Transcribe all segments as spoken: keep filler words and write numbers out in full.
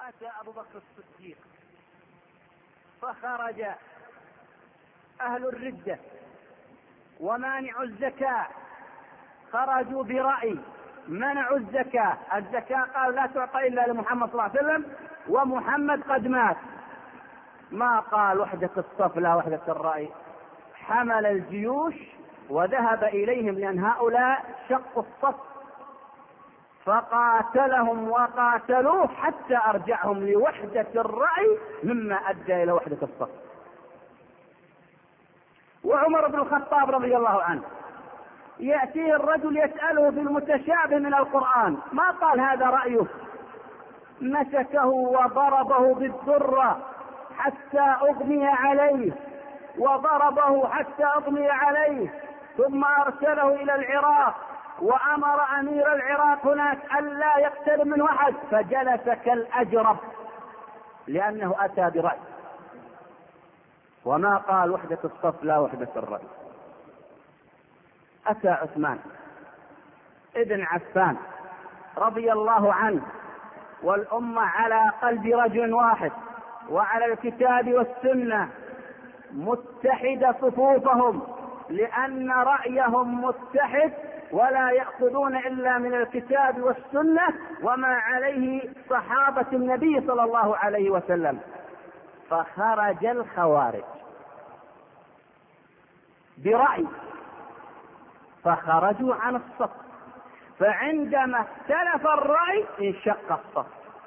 وأتى أبو بكر الصديق فخرج أهل الردة ومانع الزكاة خرجوا برأي منعوا الزكاة. الزكاة قال لا تعطى إلا لمحمد صلى الله عليه وسلم ومحمد قد مات. ما قال وحدة الصف لا وحدة الرأي، حمل الجيوش وذهب إليهم لأن هؤلاء شقوا الصف فقاتلهم وقاتلوه حتى أرجعهم لوحدة الرأي مما أدى إلى وحدة الصف. وعمر بن الخطاب رضي الله عنه يأتيه الرجل يسأله في المتشابه من القرآن، ما قال هذا رأيه، مسكه وضربه بالدرة حتى أغمي عليه وضربه حتى أغمي عليه ثم أرسله إلى العراق وأمر أمير العراق هناك ألا يقترب منه أحد فجلس كالأجرب لأنه أتى برأي وما قال وحدة الصف لا وحدة الرأي. أتى عثمان ابن عفان رضي الله عنه والأمة على قلب رجل واحد وعلى الكتاب والسنة متحد صفوفهم لأن رأيهم متحد ولا يأخذون إلا من الكتاب والسنة وما عليه صحابة النبي صلى الله عليه وسلم. فخرج الخوارج برأي فخرجوا عن الصف، فعندما اختلف الرأي انشق الصف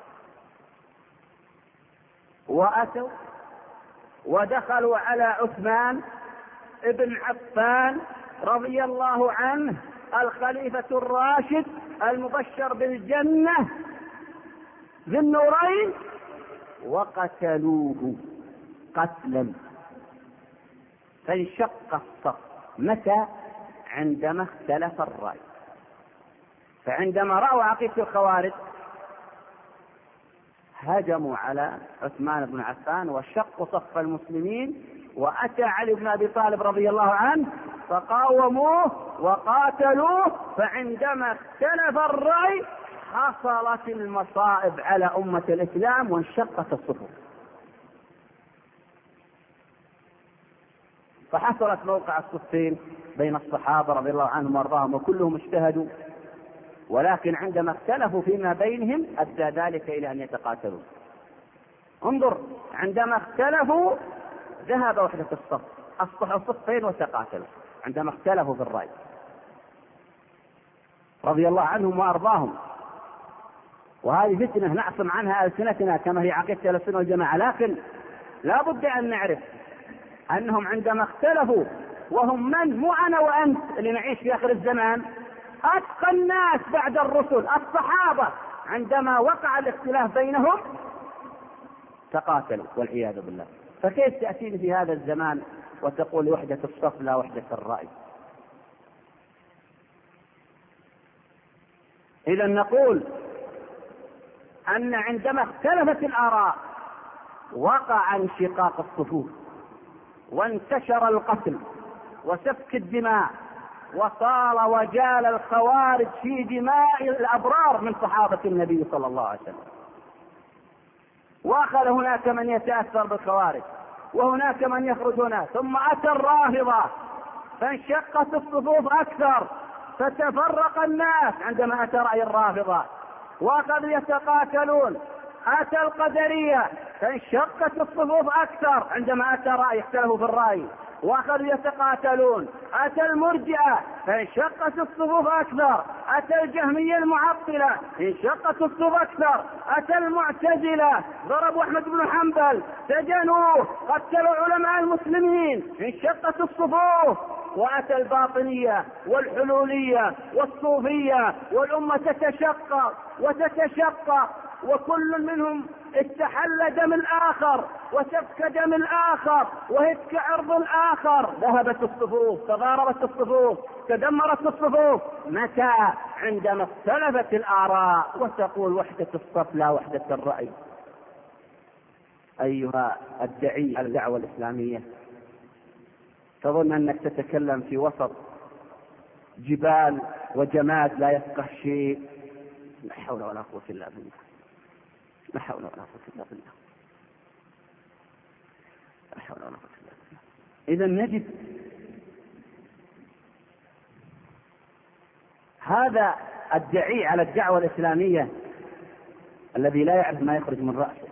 وأتوا ودخلوا على عثمان ابن عفان رضي الله عنه الخليفة الراشد المبشر بالجنة ذي النورين وقتلوه قتلا فانشق الصف. متى؟ عندما اختلف الرأي. فعندما رأوا عقيدة الخوارج هجموا على عثمان بن عفان وشقوا صف المسلمين، وأتى علي بن أبي طالب رضي الله عنه فقاوموه وقاتلوه. فعندما اختلف الرأي حصلت المصائب على أمة الإسلام وانشقت الصفوف. فحصلت موقع الصفين بين الصحابة رضي الله عنهم وارضاهم وكلهم اجتهدوا، ولكن عندما اختلفوا فيما بينهم أدى ذلك إلى أن يتقاتلوا. انظر، عندما اختلفوا ذهب وحدة الصف، أصبحوا صفين وتقاتلوا عندما اختلفوا في الرأي رضي الله عنهم وأرضاهم. وهذه فتنة نعصم عنها ألسنتنا كما هي عقيدة السنة والجماعة، لكن لا بد أن نعرف أنهم عندما اختلفوا وهم من مو أنا وأنت اللي نعيش في آخر الزمان، أتقى الناس بعد الرسل الصحابة عندما وقع الاختلاف بينهم تقاتلوا والعياذ بالله. فكيف تأتيني في هذا الزمان وتقول وحدة الصف لا وحدة الرأي؟ إذا نقول أن عندما اختلفت الآراء وقع انشقاق الصفوف وانتشر القتل وسفك الدماء وصار وجال الخوارج في دماء الأبرار من صحابة النبي صلى الله عليه وسلم. وأخذ هناك من يتأثر بالخوارج وهناك من يخرج هنا، ثم أتى الرافضة فانشقت الصفوف أكثر فتفرق الناس عندما أتى رأي الرافضة وأخذوا يتقاتلون. أتى القدرية فانشقت الصفوف أكثر عندما أتى رأي اختلفوا في الرأي وأخذوا يتقاتلون. أتى المرجئة فانشقت الصفوف أكثر. أتى الجهمية المعطلة انشقت الصفوف أكثر. أتى المعتزلة ضربوا أحمد بن حنبل سجنوه قتلوا علماء المسلمين انشقت الصفوف. وأتى الباطنية والحلولية والصوفية والأمة تتشقق وتتشقق وكل منهم استحل دم الآخر وسفك دم الآخر وهتك عرض الآخر. ذهبت الصفوف تضاربت الصفوف تدمرت الصفوف. متى؟ عندما اختلفت الآراء وتقول وحدة الصف لا وحدة الرأي. أيها الدعي على الدعوة الإسلامية، تظن أنك تتكلم في وسط جبال وجماد لا يفقه شيء؟ لا حول ولا قوة إلا بالله. لا حول ولا قوة إلا بالله. لا حول ولا قوة إلا بالله. إذا نجد هذا الداعي على الدعوة الإسلامية الذي لا يعرف ما يخرج من رأسه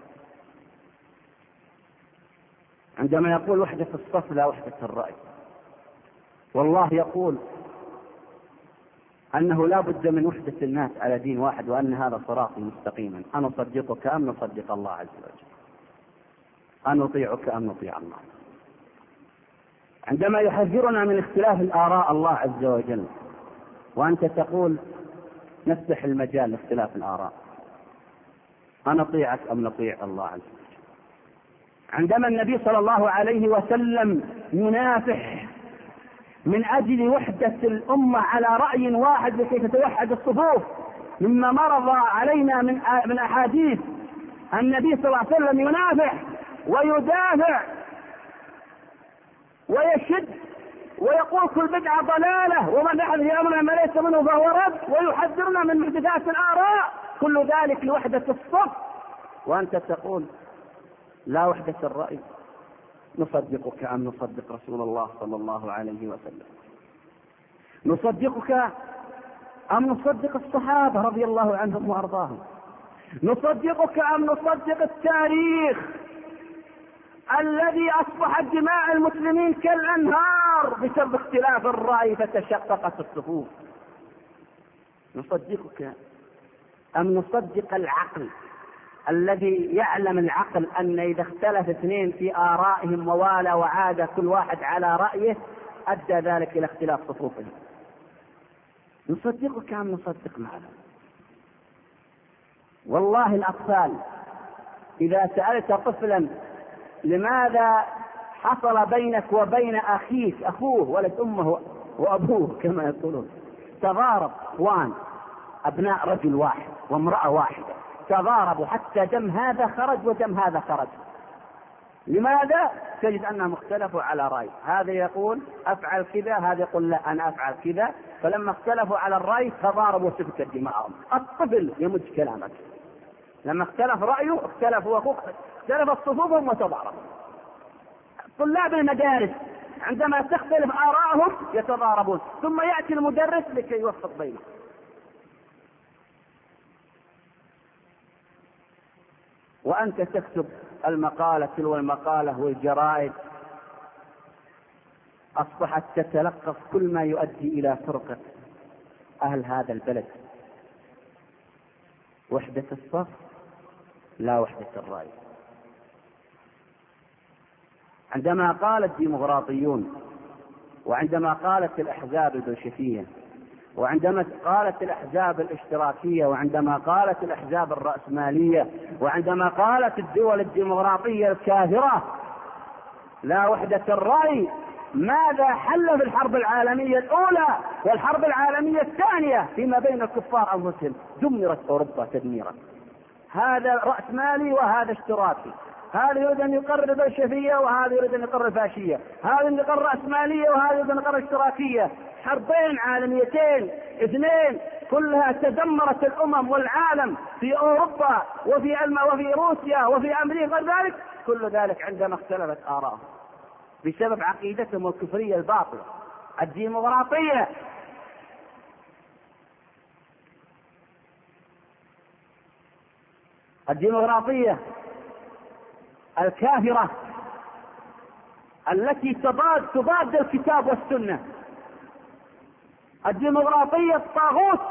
عندما يقول وحدة الصف لا وحدة الرأي. والله يقول أنه لا بد من وحدة الناس على دين واحد، وأن هذا صراطي مستقيما. أن نصدقك أم نصدق الله عز وجل، أن نطيعك أم نطيع الله. عندما يحذرنا من اختلاف الآراء الله عز وجل، وأنت تقول نفتح المجال لاختلاف الآراء، أن نطيعك أم نطيع الله عز وجل. عندما النبي صلى الله عليه وسلم ينافح من أجل وحدة الأمة على رأي واحد لكي تتوحد الصفوف، مما مرض علينا من من أحاديث النبي صلى الله عليه وسلم ينافح ويدافع ويشد ويقول كل بدعة ضلالة ومن أحد يأمرنا ما ليس منه فهو رد، ويحذرنا من محدثات الآراء، كل ذلك لوحدة الصف، وأنت تقول لا وحدة الرأي. نصدقك أم نصدق رسول الله صلى الله عليه وسلم؟ نصدقك أم نصدق الصحابة رضي الله عنهم وأرضاهم؟ نصدقك أم نصدق التاريخ الذي أصبحت دماء المسلمين كالأنهار بسبب اختلاف الرأي فتشققت الصفوف؟ نصدقك أم نصدق العقل الذي يعلم العقل أن إذا اختلف اثنين في آرائهم ووالى وعاد كل واحد على رأيه أدى ذلك إلى اختلاف صفوفهم؟ نصدقك أم نصدق ماذا؟ والله الأطفال إذا سألت طفلا لماذا حصل بينك وبين أخيك أخوه ولد أمه وأبوه كما يقولون تضارب، اخوان أبناء رجل واحد وامرأة واحدة تضاربوا حتى دم هذا خرج ودم هذا خرج، لماذا؟ تجد أنهم اختلفوا على رأي، هذا يقول أفعل كذا، هذا يقول لا أنا أفعل كذا، فلما اختلفوا على الرأي تضاربوا وسفكت دماءهم. الطفل يمد كلامك، لما اختلف رأيه اختلفوا اختلفت صفوفهم وتضاربوا. طلاب المدارس عندما تختلف آراءهم يتضاربون، ثم يأتي المدرس لكي يوفق بينهم. وأنت تكتب المقالة تلو المقالة والجرائد أصبحت تتلقف كل ما يؤدي إلى فرقة أهل هذا البلد. وحدة الصف لا وحدة الرأي. عندما قال الديمقراطيون، وعندما قالت الأحزاب البلشفية، وعندما قالت الأحزاب الاشتراكية، وعندما قالت الأحزاب الرأسمالية، وعندما قالت الدول الديمقراطية الكافرة لا وحدة الرأي، ماذا حل في الحرب العالمية الأولى والحرب العالمية الثانية فيما بين الكفار أنفسهم؟ دمرت أوروبا تدميرا. هذا رأسمالي وهذا اشتراكي، هذا يريد أن يقرر بلشفية وهذا يريد أن يقرر فاشية، هذا يقرر رأسمالية وهذا يريد أن يقرر اشتراكية. حربين عالميتين اثنين كلها تدمرت الأمم والعالم في أوروبا وفي ألمانيا وفي روسيا وفي أمريكا غير ذلك، كل ذلك عندما اختلفت آراءهم بسبب عقيدتهم الكفرية الباطلة الديمقراطية. الديمقراطية الكافرة التي تضاد تضاد الكتاب والسنة، الديمقراطية الطاغوت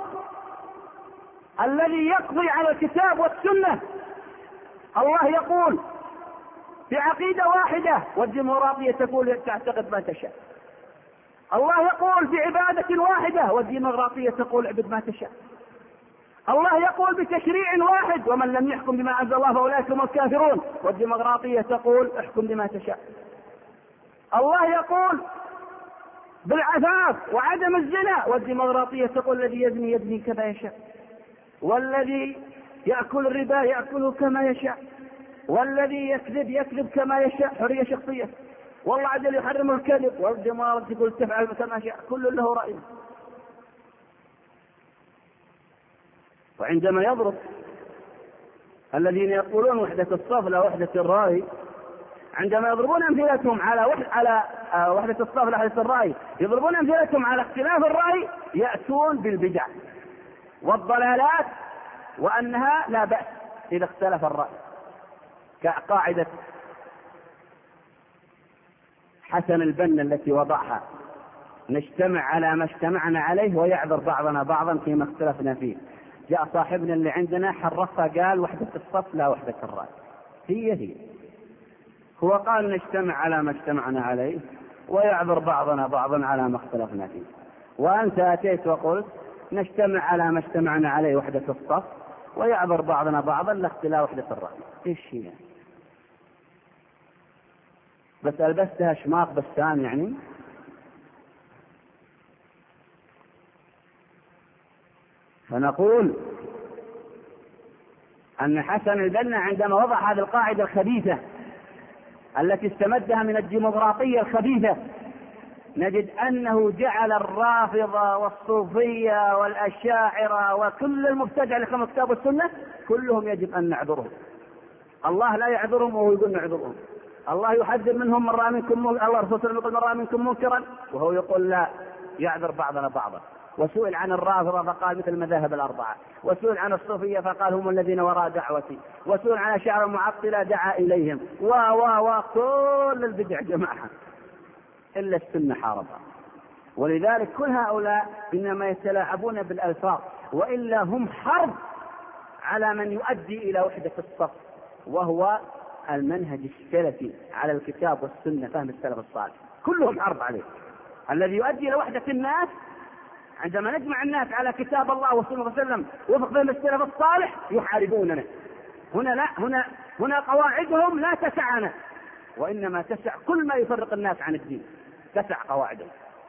الذي يقضي على الكتاب والسنة. الله يقول بعقيدة واحدة والديمقراطية تقول تعتقد ما تشاء. الله يقول بعبادة واحدة والديمقراطية تقول اعبد ما تشاء. الله يقول بتشريع واحد ومن لم يحكم بما أنزل الله فأولئك هم الكافرون والديمقراطية تقول احكم بما تشاء. الله يقول بالعفاف وعدم الزنا والديمقراطية تقول الذي يزني يزني كما يشاء، والذي يأكل الربا يأكله كما يشاء، والذي يكذب يكذب كما يشاء، حرية شخصية. والله عز وجل يحرم الكذب والديمقراطية تقول تفعل كما شاء، كل له رأي. وعندما يضرب الذين يقولون وحدة الصف لا وحدة الرأي، عندما يضربون أمثلتهم على وحدة على وحدة الصف لا وحدة الرأي، يضربون أمثلتهم على اختلاف الرأي، يأتون بالبدع والضلالات وأنها لا بأس إذا اختلف الرأي، كقاعدة حسن البنا التي وضعها: نجتمع على ما اجتمعنا عليه ويعذر بعضنا بعضا فيما اختلفنا فيه. جاء صاحبنا اللي عندنا حرفها قال وحدة الصف لا وحدة الرأي، هي هي هو قال نجتمع على ما اجتمعنا عليه ويعذر بعضنا بعضا على ما اختلفنا فيه، وأنت أتيت وقلت نجتمع على ما اجتمعنا عليه وحدة الصف ويعذر بعضنا بعضا لاختلاف وحدة الرأي. ايش هي؟ بس ألبستها شماغ بسام يعني. فنقول أن حسن البنا عندما وضع هذه القاعدة الخبيثة التي استمدها من الديمقراطية الخبيثة، نجد أنه جعل الرافضة والصوفية والأشاعرة وكل المبتدع اللي خلفوا الكتاب والسنة كلهم يجب أن نعذرهم. الله لا يعذرهم وهو يقول نعذرهم. الله يحذر منهم من رأى منكم، الله رسول يقول من رأى منكم منكرا وهو يقول لا، يعذر بعضنا بعضا. وسئل عن الرافضة فقال مثل المذاهب الأربعة، وسئل عن الصوفية فقال هم الذين وراء دعوتي، وسئل عن أشاعرة المعطلة دعا إليهم، و و و كل البدع جماعة إلا السنة حاربها. ولذلك كل هؤلاء إنما يتلاعبون بالألفاظ، وإلا هم حرب على من يؤدي إلى وحدة الصف، وهو المنهج السلفي على الكتاب والسنة، فهم السلف الصالح، كلهم حرب عليه. الذي يؤدي إلى وحدة الناس عندما نجمع الناس على كتاب الله وسنة الله عليه وسلم وفق فهم السلف الصالح يحاربوننا. هنا لا، هنا هنا قواعدهم لا تسعنا، وإنما تسع كل ما يفرق الناس عن الدين، تسع قواعدهم.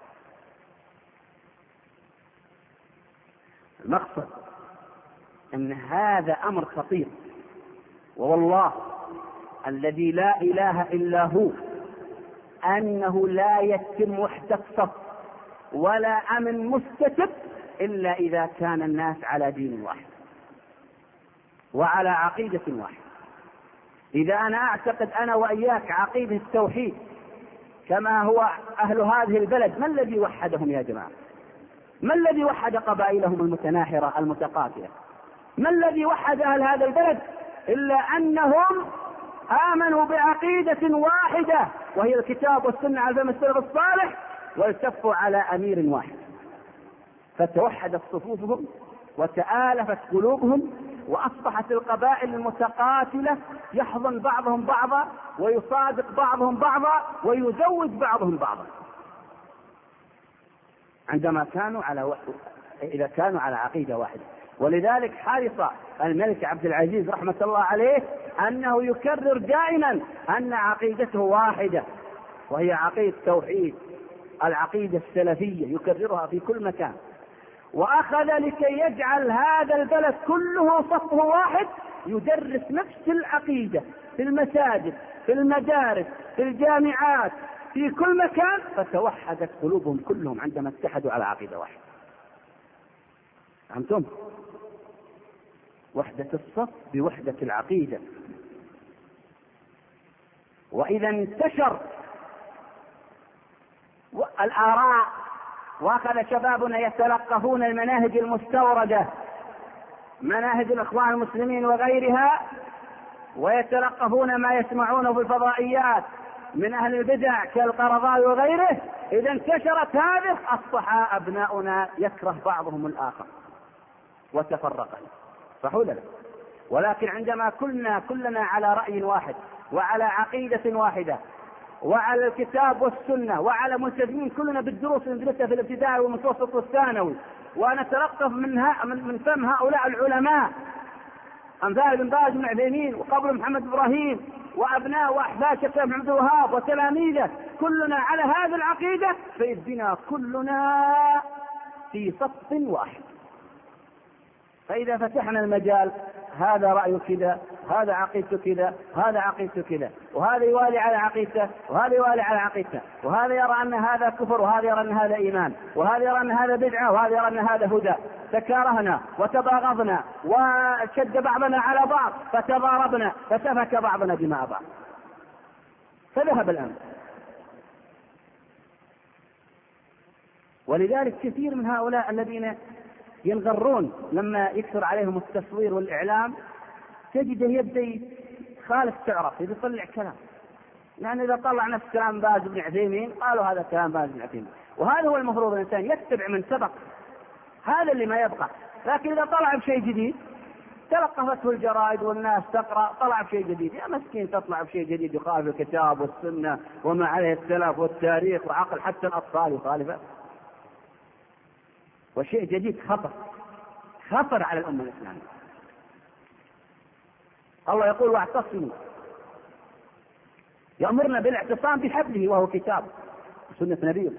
المقصد أن هذا أمر خطير، ووالله الذي لا إله إلا هو أنه لا يتم وحدة صف ولا أمن مستتب إلا إذا كان الناس على دين واحد وعلى عقيدة واحدة. إذا أنا أعتقد أنا وإياك عقيدة التوحيد كما هو أهل هذه البلد، ما الذي وحدهم يا جماعة؟ ما الذي وحد قبائلهم المتناحرة المتقاتلة؟ ما الذي وحد أهل هذا البلد إلا أنهم آمنوا بعقيدة واحدة وهي الكتاب والسنة على فهم السلف الصالح، والتفوا على أمير واحد، فتوحدت صفوفهم وتآلفت قلوبهم، وأصبحت القبائل المتقاتلة يحضن بعضهم بعضا ويصادق بعضهم بعضا ويزوج بعضهم بعضا عندما كانوا على و... إذا كانوا على عقيدة واحدة. ولذلك حرص الملك عبد العزيز رحمة الله عليه أنه يكرر دائما أن عقيدته واحدة، وهي عقيدة التوحيد، العقيدة السلفية، يكررها في كل مكان. وأخذ لكي يجعل هذا البلد كله صفه واحد يدرس نفس العقيدة في المساجد، في المدارس، في الجامعات، في كل مكان، فتوحدت قلوبهم كلهم عندما اتحدوا على عقيدة واحدة. فهمتم؟ وحدة الصف بوحدة العقيدة. وإذا انتشر الآراء وأخذ شبابنا يتلقفون المناهج المستوردة، مناهج الإخوان المسلمين وغيرها، ويتلقفون ما يسمعونه في الفضائيات من أهل البدع كالقرضاوي وغيره، إذا انتشرت هذه أصبح أبناؤنا يكره بعضهم الآخر وتفرقا، صح ولا لا؟ ولكن عندما كلنا كلنا على رأي واحد وعلى عقيدة واحدة وعلى الكتاب والسنة وعلى ملتزمين كلنا بالدروس اللي ندرسها في الابتدائي والمتوسط والثانوي، ونتلقف منها من فم هؤلاء العلماء أمثال ابن باز بن عثيمين وقبل محمد إبراهيم وأبناء وأحفاد شيخ محمد الوهاب وتلاميذه، كلنا على هذه العقيدة، فإذ بنا كلنا في صف واحد. فإذا فتحنا المجال هذا رأيه كذا، هذا عقيدته كذا، هذا عقيدته كذا، وهذا يوالي على عقيدته، وهذا يوالي على عقيدته، وهذا يرى أن هذا كفر، وهذا يرى أن هذا إيمان، وهذا يرى أن هذا بدعة، وهذا يرى أن هذا هدى. تكارهنا وتباغضنا وشد بعضنا على بعض فتضاربنا فسفك بعضنا دماء بعض، فذهب الأمر. ولذلك كثير من هؤلاء الذين ينغرون لما يكثر عليهم التصوير والإعلام تجده يبدأ خالف تعرف يطلع كلام، يعني إذا طلع نفس كلام باز بن عثيمين قالوا هذا كلام باز بن عثيمين، وهذا هو المفروض الإنسان يتبع من سبق، هذا اللي ما يبقى. لكن إذا طلع بشيء جديد تلقفته الجرائد والناس تقرأ، طلع بشيء جديد، يا مسكين تطلع بشيء جديد يخالف الكتاب والسنة وما عليه السلف والتاريخ وعقل، حتى الأطفال يخالفه، وشيء جديد خطر خطر على الأمة الإسلامية. الله يقول واعتصموا، يأمرنا بالاعتصام بحبله وهو كتاب سنة نبيه.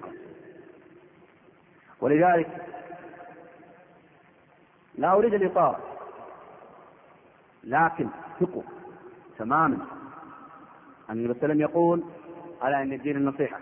ولذلك لا أريد الإطارة، لكن ثقوا تماما أن النبي صلى الله عليه وسلم يقول ألا إن الدين النصيحة،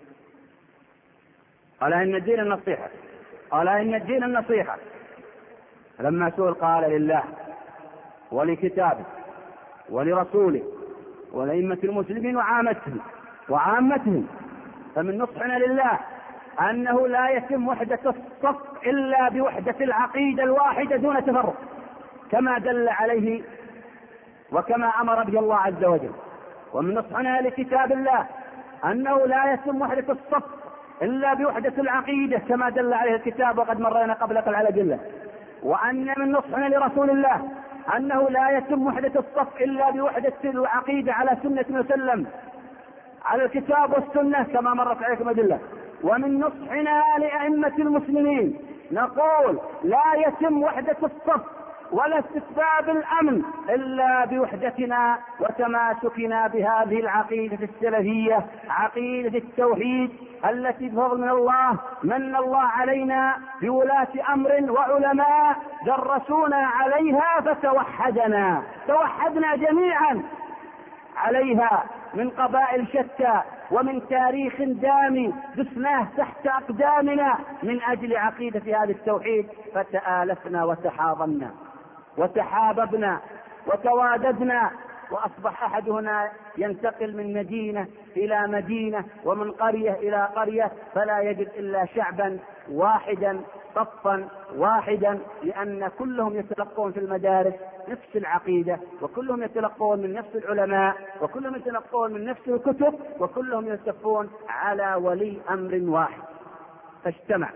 ألا إن الدين النصيحة، ألا إن الدين النصيحة. لما سئل قال لله ولكتابه ولرسوله ولأئمة المسلمين وعامتهم وعامتهم فمن نصحنا لله أنه لا يتم وحدة الصف إلا بوحدة العقيدة الواحدة دون تفرق، كما دل عليه وكما أمر به الله عز وجل. ومن نصحنا لكتاب الله أنه لا يتم وحدة الصف إلا بوحدة العقيدة كما دل عليه الكتاب وقد مرينا قبلك على جله. وأن من نصحنا لرسول الله أنه لا يتم وحدة الصف إلا بوحدة العقيدة على سنة وسلم على الكتاب والسنة كما مرت عليكم أدلة. ومن نصحنا لأئمة المسلمين نقول لا يتم وحدة الصف ولا استتباب الأمن إلا بوحدتنا وتماسكنا بهذه العقيدة السلفية، عقيدة التوحيد التي بفضل من الله من الله علينا بولاة أمر وعلماء درسونا عليها فتوحدنا، توحدنا جميعا عليها من قبائل شتى ومن تاريخ دامي دسناه تحت أقدامنا من أجل عقيدة هذا التوحيد، فتآلفنا وتحاضنا وتحاببنا وتواددنا، وأصبح أحدنا ينتقل من مدينة إلى مدينة ومن قرية إلى قرية فلا يجد إلا شعبا واحدا صفا واحدا، لأن كلهم يتلقون في المدارس نفس العقيدة، وكلهم يتلقون من نفس العلماء، وكلهم يتلقون من نفس الكتب، وكلهم يلتفون على ولي أمر واحد، فاجتمع.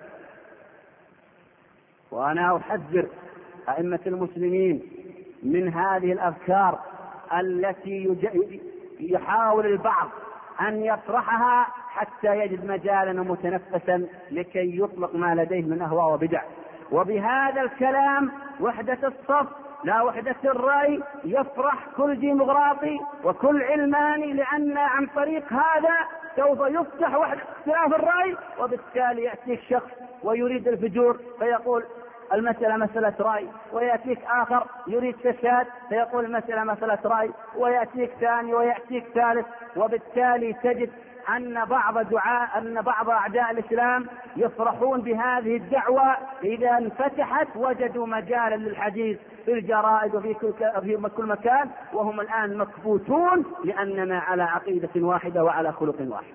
وأنا أحذر أئمة المسلمين من هذه الأفكار التي يحاول البعض أن يطرحها حتى يجد مجالا متنفسا لكي يطلق ما لديه من أهواء وبدع. وبهذا الكلام وحدة الصف لا وحدة الرأي يفرح كل ديمقراطي وكل علماني، لأن عن طريق هذا سوف يفتح وحدة اختلاف الرأي، وبالتالي يأتيك شخص ويريد الفجور فيقول المسألة مسألة رأي، ويأتيك آخر يريد فساد فيقول المسألة مسألة رأي، ويأتيك ثاني ويأتيك ثالث. وبالتالي تجد أن بعض دعاء أن بعض أعداء الإسلام يفرحون بهذه الدعوة، إذا انفتحت وجدوا مجالا للحديث في الجرائد وفي كل في كل مكان، وهم الآن مكبوتون لأننا على عقيدة واحدة وعلى خلق واحد.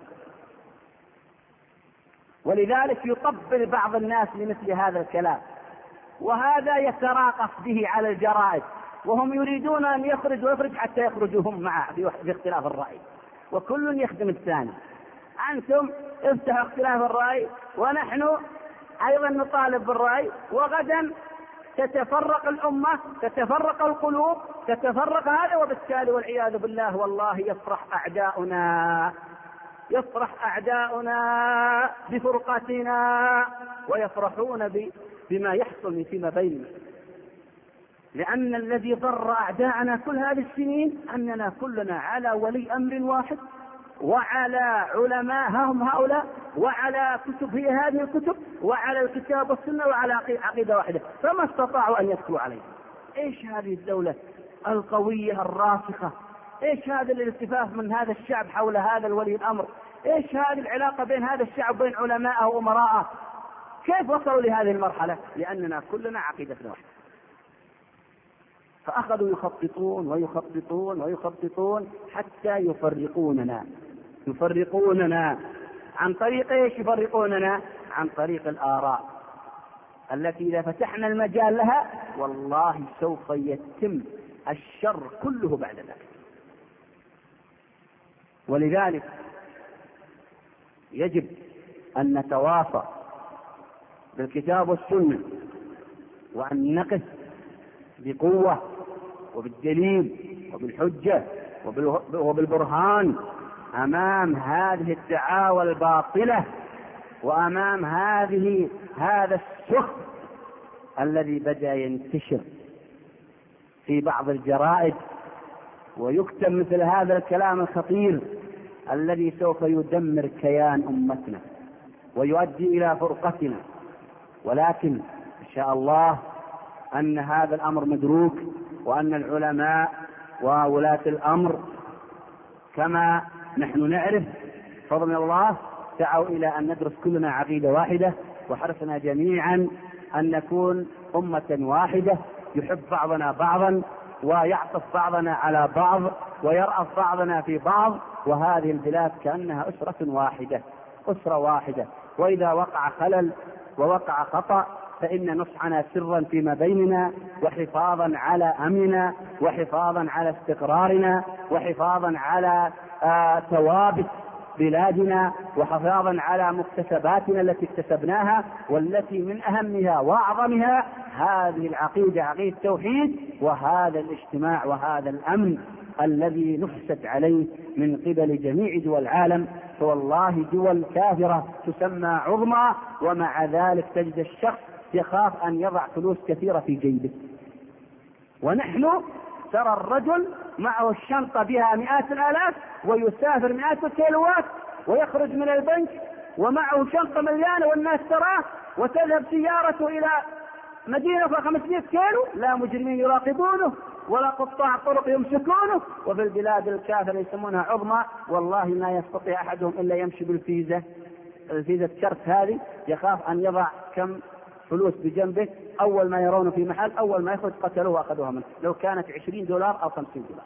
ولذلك يطبل بعض الناس لمثل هذا الكلام، وهذا يتراقص به على الجرائد، وهم يريدون أن يخرج ويخرج حتى يخرجوا هم معه في اختلاف الرأي، وكل يخدم الثاني. أنتم افتحوا اختلاف الرأي ونحن أيضا نطالب بالرأي، وغدا تتفرق الأمة، تتفرق القلوب، تتفرق هذا، وبالتالي والعياذ بالله والله يفرح أعداؤنا يفرح أعداؤنا بفرقتنا ويفرحون بما يحصل فيما بيننا، لأن الذي ضر أعداءنا كل هذه السنين أننا كلنا على ولي أمر واحد وعلى علماء هم هؤلاء وعلى كتب هي هذه الكتب وعلى الكتاب والسنة وعلى عقيدة واحدة، فما استطاعوا أن يدخلوا عليه إيش هذه الدولة القوية الراسخة؟ إيش هذا الالتفاف من هذا الشعب حول هذا الولي الأمر؟ إيش هذه العلاقة بين هذا الشعب وبين علمائه وأمراءه؟ كيف وصلوا لهذه المرحلة؟ لأننا كلنا عقيدتنا واحدة. فأخذوا يخططون ويخططون ويخططون حتى يفرقوننا يفرقوننا عن طريق إيش يفرقوننا؟ عن طريق الآراء التي إذا فتحنا المجال لها والله سوف يتم الشر كله بعد ذلك. ولذلك يجب أن نتواصى بالكتاب والسنة، وأن نقف بقوة وبالدليل وبالحجة وبالبرهان أمام هذه الدعاوى الباطلة، وأمام هذه هذا السخط الذي بدأ ينتشر في بعض الجرائد ويكتب مثل هذا الكلام الخطير الذي سوف يدمر كيان أمتنا ويؤدي إلى فرقتنا. ولكن إن شاء الله أن هذا الأمر مدروك، وأن العلماء وولاة الأمر كما نحن نعرف فضل الله دعوا إلى أن ندرس كلنا عقيدة واحدة، وحرصنا جميعا أن نكون أمة واحدة يحب بعضنا بعضا ويعطف بعضنا على بعض ويرأف بعضنا في بعض، وهذه البلاد كأنها أسرة واحدة أسرة واحدة. وإذا وقع خلل ووقع خطأ فإن نصحنا سرا فيما بيننا، وحفاظا على أمننا، وحفاظا على استقرارنا، وحفاظا على آه ثوابت بلادنا، وحفاظا على مكتسباتنا التي اكتسبناها، والتي من أهمها وأعظمها هذه العقيدة، عقيدة التوحيد، وهذا الاجتماع وهذا الأمن الذي نفست عليه من قبل جميع دول العالم. فوالله دول كافرة تسمى عظمى، ومع ذلك تجد الشخص يخاف أن يضع فلوس كثيرة في جيبه. ونحن ترى الرجل معه الشنطة بها مئات الآلاف ويسافر مئات الكيلوات ويخرج من البنك ومعه شنطة مليانة والناس تراه، وتذهب سيارته إلى مدينة خمسمائة كيلو، لا مجرمين يراقبونه ولا قطاع طرق يمسكونه. وفي البلاد الكافرة يسمونها عظمى، والله ما يستطيع أحدهم إلا يمشي بالفيزا الفيزا كرت هذه، يخاف أن يضع كم فلوس بجنبه، أول ما يرونه في محل أول ما يخرج قتلوه وأخذوها منه لو كانت عشرين دولار أو خمسين دولار.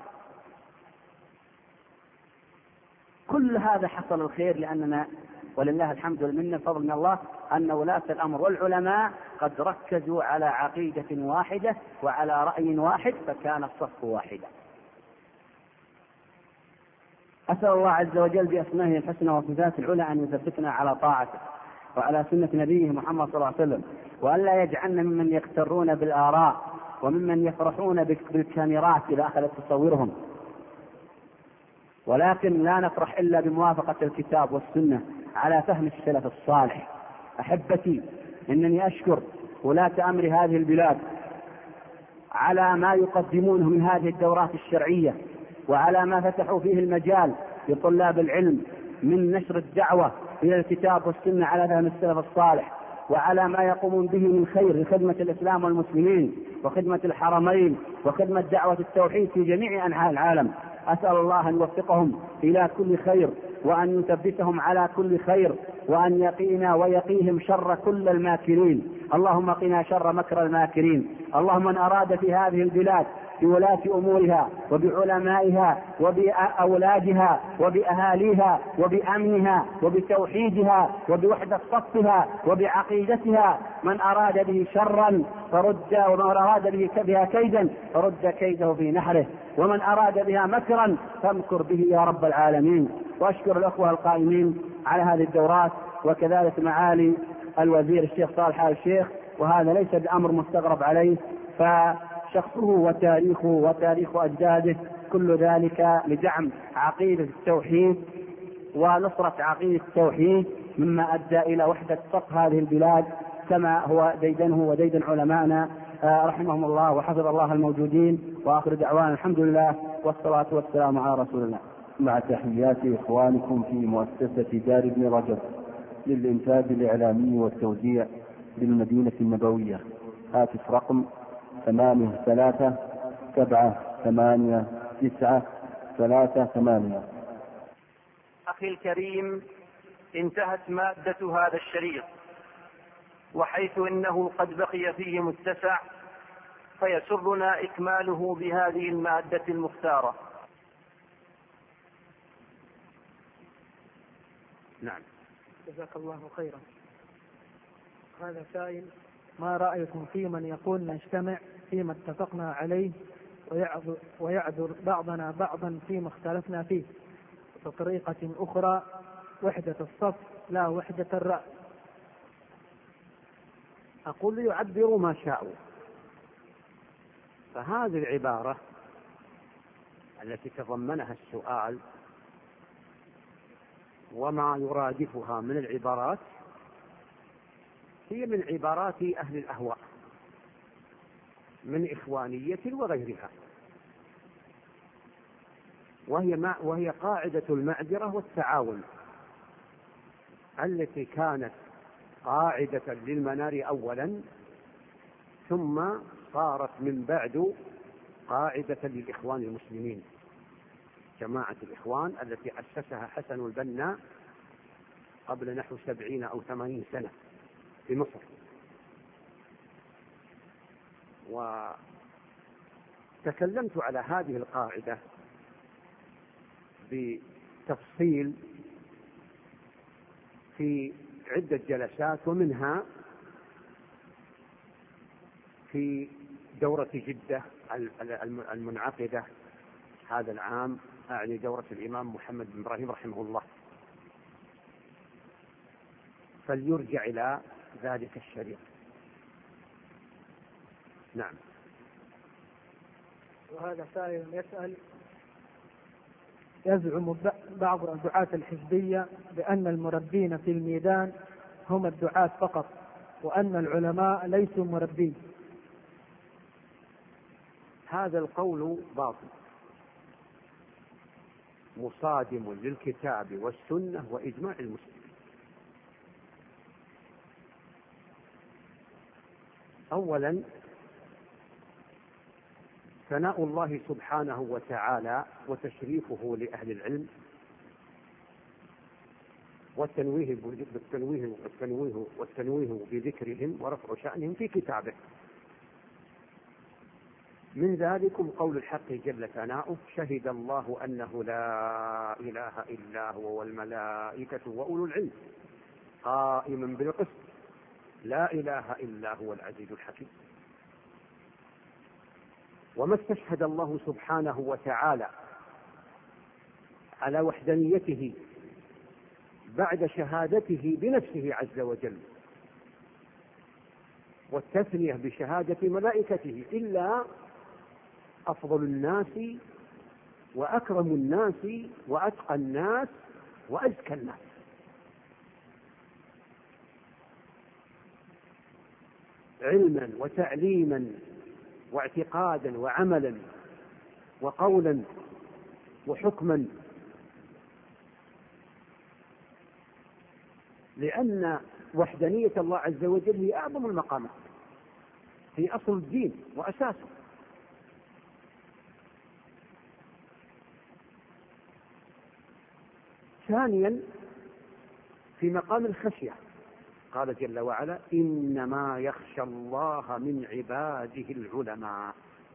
كل هذا حصل الخير لأننا ولله الحمد والمنة فضل من الله أن ولاة الأمر والعلماء قد ركزوا على عقيدة واحدة وعلى رأي واحد، فكان الصف واحدا. أسأل الله عز وجل بأسمائه الحسنى وصفاته العلى أن يثبتنا على طاعته وعلى سنة نبيه محمد صلى الله عليه وسلم، وأن لا يجعلنا ممن يغترون بالآراء وممن يفرحون بالكاميرات إذا أخذت تصورهم، ولكن لا نفرح إلا بموافقة الكتاب والسنة على فهم السلف الصالح. أحبتي، إنني أشكر ولاة أمر هذه البلاد على ما يقدمونه من هذه الدورات الشرعية، وعلى ما فتحوا فيه المجال لطلاب العلم من نشر الدعوة إلى الكتاب والسنة على فهم السلف الصالح، وعلى ما يقومون به من خير لخدمة الإسلام والمسلمين وخدمة الحرمين وخدمة دعوة التوحيد في جميع أنحاء العالم. أسأل الله أن يوفقهم إلى كل خير، وأن يثبتهم على كل خير، وأن يقينا ويقيهم شر كل الماكرين. اللهم قنا شر مكر الماكرين. اللهم من أراد في هذه البلاد بولاة أمورها وبعلمائها وبأولادها وبأهاليها وبأمنها وبتوحيدها وبوحدة صفها وبعقيدتها من أراد به شرا فرد، ومن أراد به بها كيدا فرد كيده في نحره، ومن أراد بها مكرا فامكر به يا رب العالمين. وأشكر الأخوة القائمين على هذه الدورات، وكذلك معالي الوزير الشيخ صالح آل الشيخ، وهذا ليس بأمر مستغرب عليه، فشخصه وتاريخه وتاريخ أجداده كل ذلك لدعم عقيدة التوحيد ونصرة عقيدة التوحيد، مما أدى إلى وحدة صف هذه البلاد كما هو ديدنه وديدن علمائنا رحمهم الله وحفظ الله الموجودين. وآخر دعوانا الحمد لله والصلاة والسلام على رسول الله. مع تحيات إخوانكم في مؤسسة دار ابن رجب للإنتاج الإعلامي والتوزيع بالمدينة النبوية. هاتف رقم ثمانية ثلاثة سبعة ثمانية تسعة ثلاثة ثمانية. أخي الكريم، انتهت مادة هذا الشريط، وحيث إنه قد بقي فيه متسع فيسرنا إكماله بهذه المادة المختارة. نعم. جزاك الله خيرا. هذا سائل: ما رأيكم في من يقول نجتمع فيما اتفقنا عليه ويعذر, ويعذر بعضنا بعضا فيما اختلفنا فيه، بطريقة أخرى وحدة الصف لا وحدة الرأي؟ أقول يعبروا ما شاءوا، فهذه العبارة التي تضمنها السؤال وما يرادفها من العبارات هي من عبارات أهل الأهواء من إخوانية وغيرها، وهي, ما وهي قاعدة المعذرة والتعاون التي كانت قاعدة للمنار أولا، ثم صارت من بعد قاعدة للإخوان المسلمين، جماعة الإخوان التي أسسها حسن البنا قبل نحو سبعين أو ثمانين سنة في مصر. وتكلمت على هذه القاعدة بتفصيل في عدة جلسات، ومنها في دورة جدة المنعقدة هذا العام، أعني دورة الإمام محمد بن إبراهيم رحمه الله، فليرجع إلى ذلك الشريط. نعم. وهذا سائل يسأل: يزعم بعض الدعاة الحزبية بأن المربين في الميدان هم الدعاة فقط، وأن العلماء ليسوا مربين. هذا القول باطل مصادم للكتاب والسنة وإجماع المسلمين. أولا، ثناء الله سبحانه وتعالى وتشريفه لأهل العلم والتنويه بالتنويه والتنويه والتنويه بذكرهم ورفع شأنهم في كتابه. من ذلكم قول الحق جل ثناؤه: شهد الله أنه لا إله إلا هو والملائكة وأولو العلم قائما بالقسط لا إله إلا هو العزيز الحكيم. وما استشهد الله سبحانه وتعالى على وحدانيته بعد شهادته بنفسه عز وجل والتثنية بشهادة ملائكته إلا أفضل الناس وأكرم الناس وأتقى الناس وأزكى الناس. علما وتعليما واعتقادا وعملا وقولا وحكما، لأن وحدانية الله عز وجل هي أعظم المقامات في أصل الدين وأساسه. ثانيا، في مقام الخشية قال جل وعلا: إنما يخشى الله من عباده العلماء.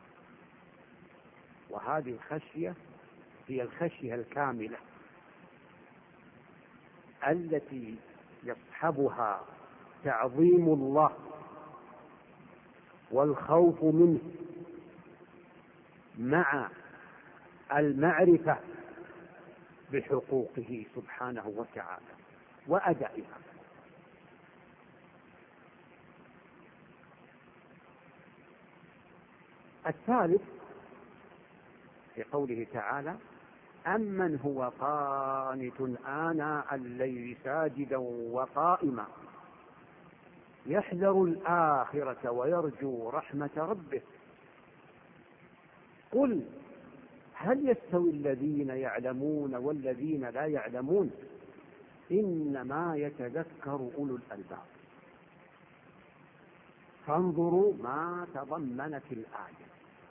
وهذه الخشية هي الخشية الكاملة التي يصحبها تعظيم الله والخوف منه مع المعرفة بحقوقه سبحانه وتعالى وأدائها. الثالث في قوله تعالى: أمن هو قانت آناء الليل ساجدا وقائما يحذر الآخرة ويرجو رحمة ربه قل هل يستوي الذين يعلمون والذين لا يعلمون إنما يتذكر أولو الألباب. فانظروا ما تضمنت الآية.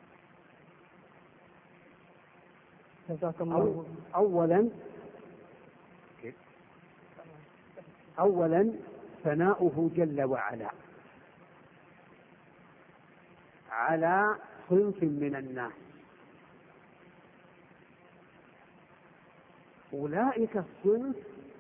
جزاك الله. أولا أولا ثناؤه جل وعلا على صنف من الناس، أولئك الصنف